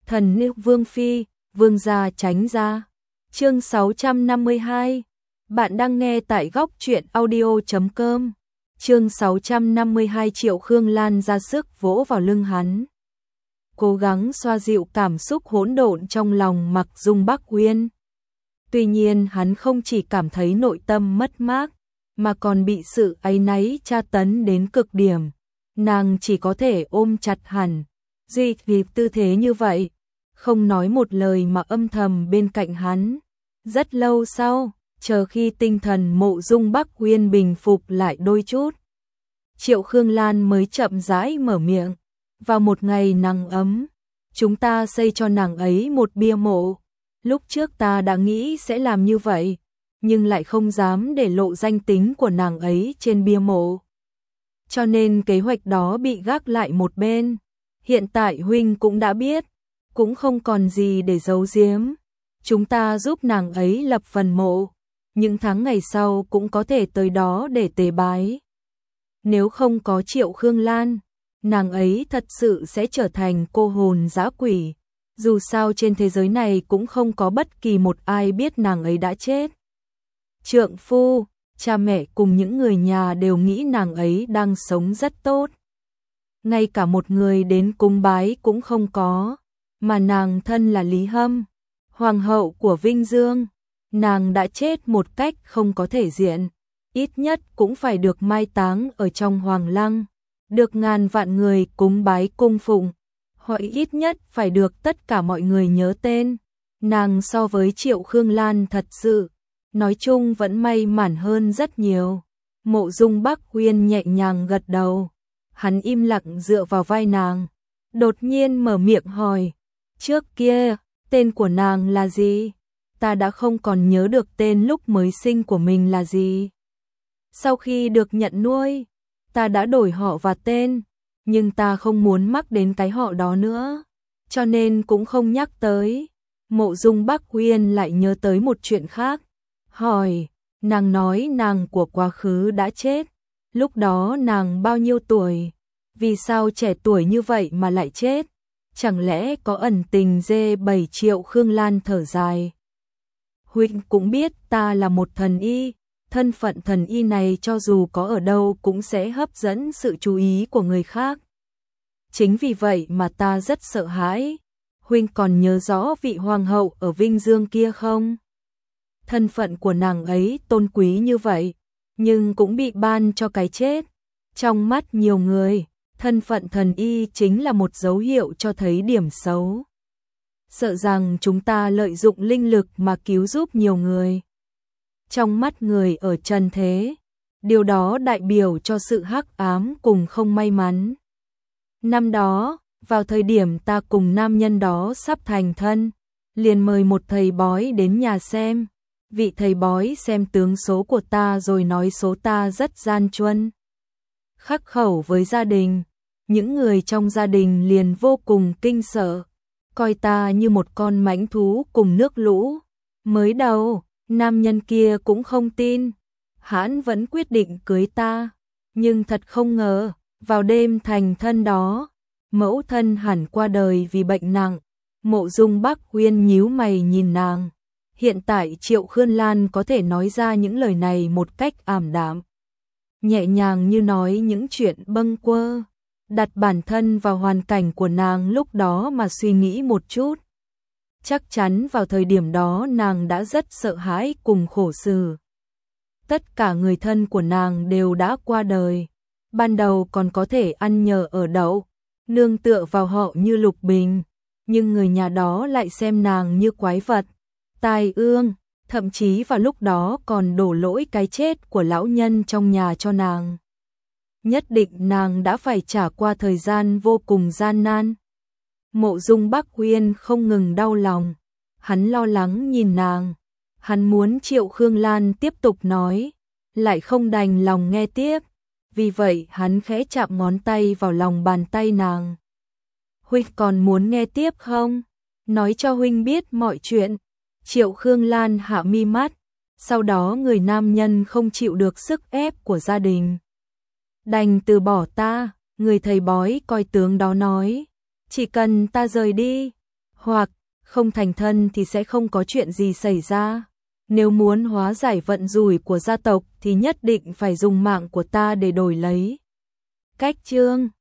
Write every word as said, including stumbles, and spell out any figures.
Thần nữ Vương Phi, Vương gia tránh ra. Chương sáu trăm năm mươi hai. Bạn đang nghe tại góc truyện audio chấm com. Chương sáu trăm năm mươi hai. Triệu Khương Lan ra sức vỗ vào lưng hắn, cố gắng xoa dịu cảm xúc hỗn độn trong lòng Mặc Dung Bắc Uyên. Tuy nhiên hắn không chỉ cảm thấy nội tâm mất mát, mà còn bị sự áy náy tra tấn đến cực điểm. Nàng chỉ có thể ôm chặt hẳn, duy trì tư thế như vậy, không nói một lời mà âm thầm bên cạnh hắn. Rất lâu sau, chờ khi tinh thần Mộ Dung Bắc Uyên bình phục lại đôi chút, Triệu Khương Lan mới chậm rãi mở miệng. Vào một ngày nắng ấm, chúng ta xây cho nàng ấy một bia mộ. Lúc trước ta đã nghĩ sẽ làm như vậy, nhưng lại không dám để lộ danh tính của nàng ấy trên bia mộ. Cho nên kế hoạch đó bị gác lại một bên. Hiện tại huynh cũng đã biết, cũng không còn gì để giấu giếm. Chúng ta giúp nàng ấy lập phần mộ, những tháng ngày sau cũng có thể tới đó để tế bái. Nếu không có Triệu Khương Lan, nàng ấy thật sự sẽ trở thành cô hồn dã quỷ. Dù sao trên thế giới này cũng không có bất kỳ một ai biết nàng ấy đã chết. Trượng phu, cha mẹ cùng những người nhà đều nghĩ nàng ấy đang sống rất tốt. Ngay cả một người đến cúng bái cũng không có, mà nàng thân là Lý Hâm, hoàng hậu của Vinh Dương. Nàng đã chết một cách không có thể diện, ít nhất cũng phải được mai táng ở trong hoàng lăng, được ngàn vạn người cúng bái cung phụng, hoặc ít nhất phải được tất cả mọi người nhớ tên. Nàng so với Triệu Khương Lan thật sự, nói chung vẫn may mắn hơn rất nhiều. Mộ Dung Bắc Uyên nhẹ nhàng gật đầu, hắn im lặng dựa vào vai nàng, đột nhiên mở miệng hỏi, trước kia, tên của nàng là gì? Ta đã không còn nhớ được tên lúc mới sinh của mình là gì. Sau khi được nhận nuôi, ta đã đổi họ và tên, nhưng ta không muốn mắc đến cái họ đó nữa, cho nên cũng không nhắc tới. Mộ Dung Bắc Uyên lại nhớ tới một chuyện khác, hỏi, nàng nói nàng của quá khứ đã chết, lúc đó nàng bao nhiêu tuổi? Vì sao trẻ tuổi như vậy mà lại chết? Chẳng lẽ có ẩn tình dê bảy? Triệu Khương Lan thở dài. Huynh cũng biết ta là một thần y, thân phận thần y này cho dù có ở đâu cũng sẽ hấp dẫn sự chú ý của người khác. Chính vì vậy mà ta rất sợ hãi. Huynh còn nhớ rõ vị hoàng hậu ở Vinh Dương kia không? Thân phận của nàng ấy tôn quý như vậy, nhưng cũng bị ban cho cái chết. Trong mắt nhiều người, thân phận thần y chính là một dấu hiệu cho thấy điểm xấu. Sợ rằng chúng ta lợi dụng linh lực mà cứu giúp nhiều người. Trong mắt người ở trần thế, điều đó đại biểu cho sự hắc ám cùng không may mắn. Năm đó, vào thời điểm ta cùng nam nhân đó sắp thành thân, liền mời một thầy bói đến nhà xem. Vị thầy bói xem tướng số của ta rồi nói số ta rất gian truân, khắc khẩu với gia đình. Những người trong gia đình liền vô cùng kinh sợ, coi ta như một con mãnh thú cùng nước lũ. Mới đầu, nam nhân kia cũng không tin, hắn vẫn quyết định cưới ta. Nhưng thật không ngờ, vào đêm thành thân đó, mẫu thân hẳn qua đời vì bệnh nặng. Mộ Dung Bắc Uyên nhíu mày nhìn nàng. Hiện tại Triệu Khương Lan có thể nói ra những lời này một cách ảm đạm, nhẹ nhàng như nói những chuyện bâng quơ. Đặt bản thân vào hoàn cảnh của nàng lúc đó mà suy nghĩ một chút. Chắc chắn vào thời điểm đó nàng đã rất sợ hãi cùng khổ sở. Tất cả người thân của nàng đều đã qua đời. Ban đầu còn có thể ăn nhờ ở đậu, nương tựa vào họ như Lục Bình. Nhưng người nhà đó lại xem nàng như quái vật, tai ương. Thậm chí vào lúc đó còn đổ lỗi cái chết của lão nhân trong nhà cho nàng. Nhất định nàng đã phải trả qua thời gian vô cùng gian nan. Mộ Dung Bắc Uyên không ngừng đau lòng, hắn lo lắng nhìn nàng, hắn muốn Triệu Khương Lan tiếp tục nói, lại không đành lòng nghe tiếp, vì vậy hắn khẽ chạm ngón tay vào lòng bàn tay nàng. Huynh còn muốn nghe tiếp không? Nói cho huynh biết mọi chuyện. Triệu Khương Lan hạ mi mắt, sau đó người nam nhân không chịu được sức ép của gia đình, đành từ bỏ ta. Người thầy bói coi tướng đó nói, chỉ cần ta rời đi, hoặc không thành thân thì sẽ không có chuyện gì xảy ra. Nếu muốn hóa giải vận rủi của gia tộc thì nhất định phải dùng mạng của ta để đổi lấy. Cách chương